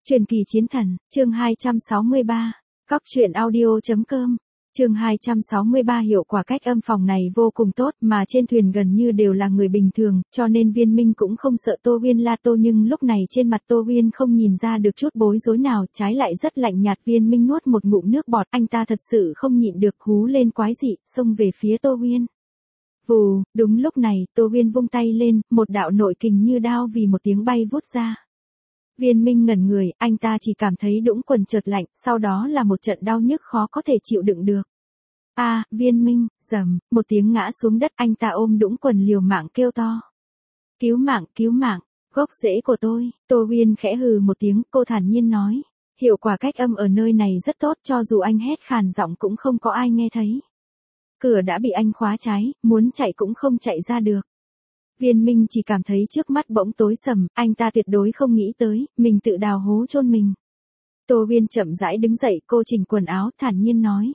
Truyền kỳ chiến thần, chương 263, Cóc truyện audio.com, chương 263. Hiệu quả cách âm phòng này vô cùng tốt, mà trên thuyền gần như đều là người bình thường, cho nên Viên Minh cũng không sợ Tô Uyên la tô, nhưng lúc này trên mặt Tô Uyên không nhìn ra được chút bối rối nào, trái lại rất lạnh nhạt. Viên Minh nuốt một ngụm nước bọt, anh ta thật sự không nhịn được hú lên quái dị, xông về phía Tô Uyên. Vù, đúng lúc này, Tô Uyên vung tay lên, một đạo nội kình như đao vì một tiếng bay vút ra. Viên Minh ngẩn người, anh ta chỉ cảm thấy đũng quần chợt lạnh, sau đó là một trận đau nhức khó có thể chịu đựng được. Viên Minh, rầm, một tiếng ngã xuống đất, anh ta ôm đũng quần liều mạng kêu to. Cứu mạng, gốc rễ của tôi. Tô Uyên khẽ hừ một tiếng, cô thản nhiên nói. Hiệu quả cách âm ở nơi này rất tốt, cho dù anh hét khàn giọng cũng không có ai nghe thấy. Cửa đã bị anh khóa trái, muốn chạy cũng không chạy ra được. Viên Minh chỉ cảm thấy trước mắt bỗng tối sầm, anh ta tuyệt đối không nghĩ tới, mình tự đào hố chôn mình. Tô Uyên chậm rãi đứng dậy, cô chỉnh quần áo, thản nhiên nói.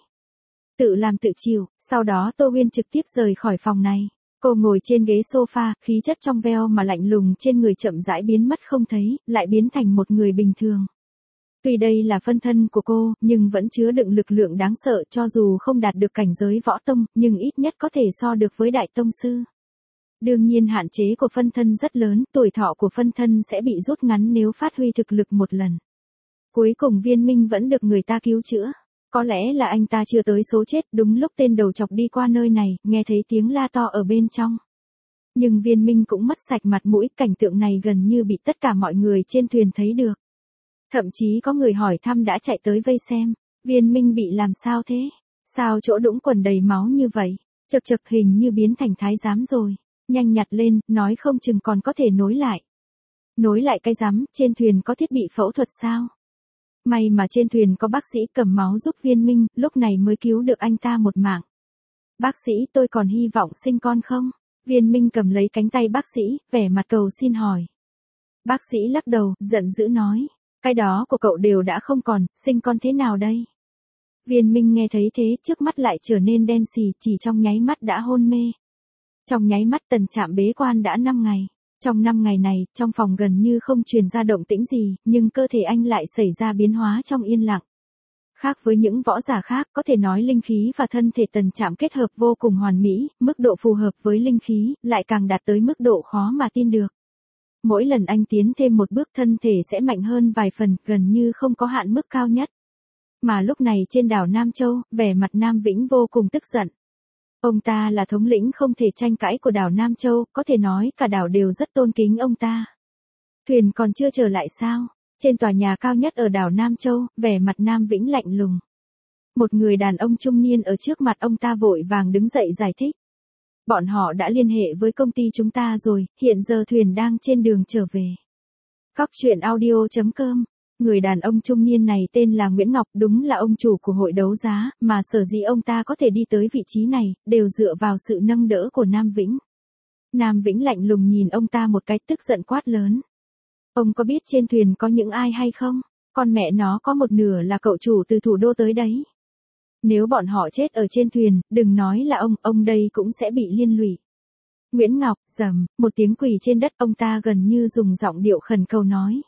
Tự làm tự chịu. Sau đó Tô Uyên trực tiếp rời khỏi phòng này. Cô ngồi trên ghế sofa, khí chất trong veo mà lạnh lùng trên người chậm rãi biến mất không thấy, lại biến thành một người bình thường. Tuy đây là phân thân của cô, nhưng vẫn chứa đựng lực lượng đáng sợ, cho dù không đạt được cảnh giới võ tông, nhưng ít nhất có thể so được với đại tông sư. Đương nhiên hạn chế của phân thân rất lớn, tuổi thọ của phân thân sẽ bị rút ngắn nếu phát huy thực lực một lần. Cuối cùng Viên Minh vẫn được người ta cứu chữa. Có lẽ là anh ta chưa tới số chết, đúng lúc tên đầu chọc đi qua nơi này, nghe thấy tiếng la to ở bên trong. Nhưng Viên Minh cũng mất sạch mặt mũi, cảnh tượng này gần như bị tất cả mọi người trên thuyền thấy được. Thậm chí có người hỏi thăm đã chạy tới vây xem. Viên Minh bị làm sao thế? Sao chỗ đũng quần đầy máu như vậy? Chật hình như biến thành thái giám rồi. Nhanh nhặt lên, nói không chừng còn có thể nối lại. Nối lại cái rắm, trên thuyền có thiết bị phẫu thuật sao? May mà trên thuyền có bác sĩ cầm máu giúp Viên Minh, lúc này mới cứu được anh ta một mạng. Bác sĩ, tôi còn hy vọng sinh con không? Viên Minh cầm lấy cánh tay bác sĩ, vẻ mặt cầu xin hỏi. Bác sĩ lắc đầu, giận dữ nói. Cái đó của cậu đều đã không còn, sinh con thế nào đây? Viên Minh nghe thấy thế, trước mắt lại trở nên đen xì, chỉ trong nháy mắt đã hôn mê. Trong nháy mắt Tần Trạm bế quan đã 5 ngày. Trong 5 ngày này, trong phòng gần như không truyền ra động tĩnh gì, nhưng cơ thể anh lại xảy ra biến hóa trong yên lặng. Khác với những võ giả khác, có thể nói linh khí và thân thể Tần Trạm kết hợp vô cùng hoàn mỹ, mức độ phù hợp với linh khí, lại càng đạt tới mức độ khó mà tin được. Mỗi lần anh tiến thêm một bước thân thể sẽ mạnh hơn vài phần, gần như không có hạn mức cao nhất. Mà lúc này trên đảo Nam Châu, vẻ mặt Nam Vĩnh vô cùng tức giận. Ông ta là thống lĩnh không thể tranh cãi của đảo Nam Châu, có thể nói cả đảo đều rất tôn kính ông ta. Thuyền còn chưa trở lại sao? Trên tòa nhà cao nhất ở đảo Nam Châu, vẻ mặt Nam Vĩnh lạnh lùng. Một người đàn ông trung niên ở trước mặt ông ta vội vàng đứng dậy giải thích. Bọn họ đã liên hệ với công ty chúng ta rồi, hiện giờ thuyền đang trên đường trở về. Cóc truyện audio.com. Người đàn ông trung niên này tên là Nguyễn Ngọc, đúng là ông chủ của hội đấu giá, mà sở dĩ ông ta có thể đi tới vị trí này, đều dựa vào sự nâng đỡ của Nam Vĩnh. Nam Vĩnh lạnh lùng nhìn ông ta một cái, tức giận quát lớn. Ông có biết trên thuyền có những ai hay không? Con mẹ nó, có một nửa là cậu chủ từ thủ đô tới đấy. Nếu bọn họ chết ở trên thuyền, đừng nói là ông đây cũng sẽ bị liên lụy. Nguyễn Ngọc, rầm, một tiếng quỳ trên đất, ông ta gần như dùng giọng điệu khẩn cầu nói.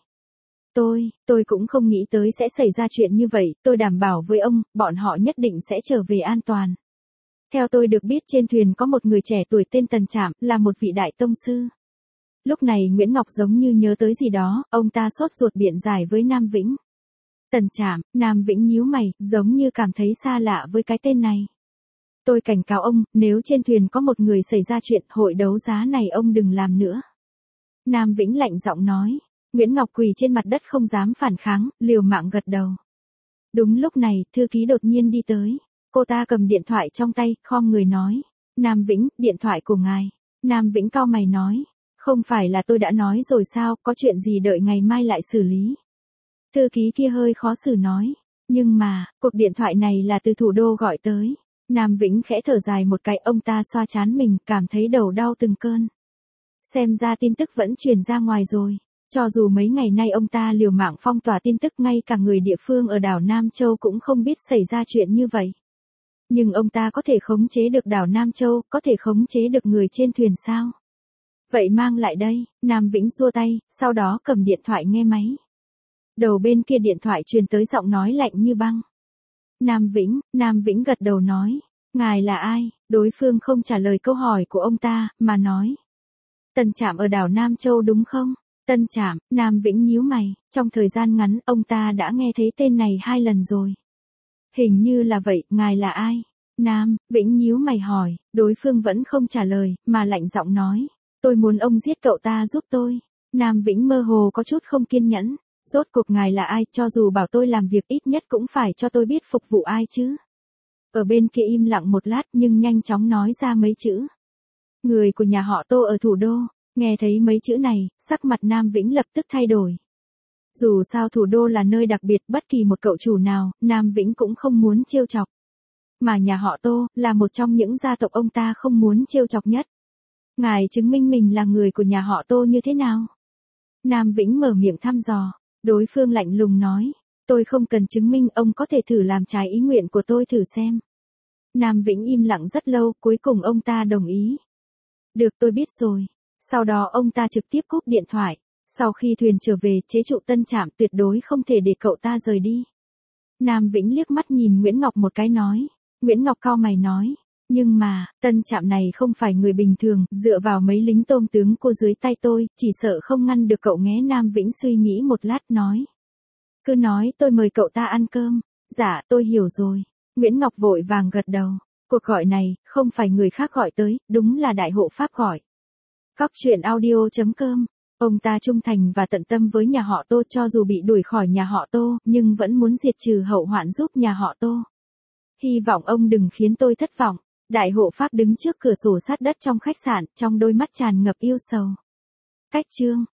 Tôi cũng không nghĩ tới sẽ xảy ra chuyện như vậy, tôi đảm bảo với ông, bọn họ nhất định sẽ trở về an toàn. Theo tôi được biết trên thuyền có một người trẻ tuổi tên Tần Trạm, là một vị đại tông sư. Lúc này Nguyễn Ngọc giống như nhớ tới gì đó, ông ta sốt ruột biện giải với Nam Vĩnh. Tần Trạm, Nam Vĩnh nhíu mày, giống như cảm thấy xa lạ với cái tên này. Tôi cảnh cáo ông, nếu trên thuyền có một người xảy ra chuyện, hội đấu giá này ông đừng làm nữa. Nam Vĩnh lạnh giọng nói. Nguyễn Ngọc quỳ trên mặt đất không dám phản kháng, liều mạng gật đầu. Đúng lúc này, thư ký đột nhiên đi tới. Cô ta cầm điện thoại trong tay, khom người nói. Nam Vĩnh, điện thoại của ngài. Nam Vĩnh cau mày nói. Không phải là tôi đã nói rồi sao, có chuyện gì đợi ngày mai lại xử lý. Thư ký kia hơi khó xử nói. Nhưng mà, cuộc điện thoại này là từ thủ đô gọi tới. Nam Vĩnh khẽ thở dài một cái, ông ta xoa trán mình, cảm thấy đầu đau từng cơn. Xem ra tin tức vẫn truyền ra ngoài rồi. Cho dù mấy ngày nay ông ta liều mạng phong tỏa tin tức, ngay cả người địa phương ở đảo Nam Châu cũng không biết xảy ra chuyện như vậy. Nhưng ông ta có thể khống chế được đảo Nam Châu, có thể khống chế được người trên thuyền sao? Vậy mang lại đây, Nam Vĩnh xua tay, sau đó cầm điện thoại nghe máy. Đầu bên kia điện thoại truyền tới giọng nói lạnh như băng. Nam Vĩnh gật đầu nói. Ngài là ai? Đối phương không trả lời câu hỏi của ông ta, mà nói. Tân Trạm ở đảo Nam Châu đúng không? Tân Trạm, Nam Vĩnh nhíu mày, trong thời gian ngắn ông ta đã nghe thấy tên này 2 lần rồi. Hình như là vậy, ngài là ai? Nam Vĩnh nhíu mày hỏi, đối phương vẫn không trả lời, mà lạnh giọng nói. Tôi muốn ông giết cậu ta giúp tôi. Nam Vĩnh mơ hồ có chút không kiên nhẫn. Rốt cuộc ngài là ai, cho dù bảo tôi làm việc ít nhất cũng phải cho tôi biết phục vụ ai chứ. Ở bên kia im lặng một lát nhưng nhanh chóng nói ra mấy chữ. Người của nhà họ Tô ở thủ đô. Nghe thấy mấy chữ này, sắc mặt Nam Vĩnh lập tức thay đổi. Dù sao thủ đô là nơi đặc biệt, bất kỳ một cậu chủ nào, Nam Vĩnh cũng không muốn trêu chọc. Mà nhà họ Tô, là một trong những gia tộc ông ta không muốn trêu chọc nhất. Ngài chứng minh mình là người của nhà họ Tô như thế nào? Nam Vĩnh mở miệng thăm dò. Đối phương lạnh lùng nói. Tôi không cần chứng minh, ông có thể thử làm trái ý nguyện của tôi thử xem. Nam Vĩnh im lặng rất lâu, cuối cùng ông ta đồng ý. Được, tôi biết rồi. Sau đó ông ta trực tiếp cúp điện thoại. Sau khi thuyền trở về, chế trụ Tân Trạm tuyệt đối không thể để cậu ta rời đi. Nam Vĩnh liếc mắt nhìn Nguyễn Ngọc một cái nói. Nguyễn Ngọc cau mày nói. Nhưng mà, Tân Trạm này không phải người bình thường, dựa vào mấy lính tôm tướng cô dưới tay tôi, chỉ sợ không ngăn được cậu nghé. Nam Vĩnh suy nghĩ một lát nói. Cứ nói tôi mời cậu ta ăn cơm. Dạ, tôi hiểu rồi. Nguyễn Ngọc vội vàng gật đầu. Cuộc gọi này, không phải người khác gọi tới, đúng là đại hộ pháp gọi. Cóc truyện audio.com. Ông ta trung thành và tận tâm với nhà họ Tô, cho dù bị đuổi khỏi nhà họ Tô, nhưng vẫn muốn diệt trừ hậu hoạn giúp nhà họ Tô. Hy vọng ông đừng khiến tôi thất vọng. Đại hộ pháp đứng trước cửa sổ sát đất trong khách sạn, trong đôi mắt tràn ngập yêu sầu. Cách chương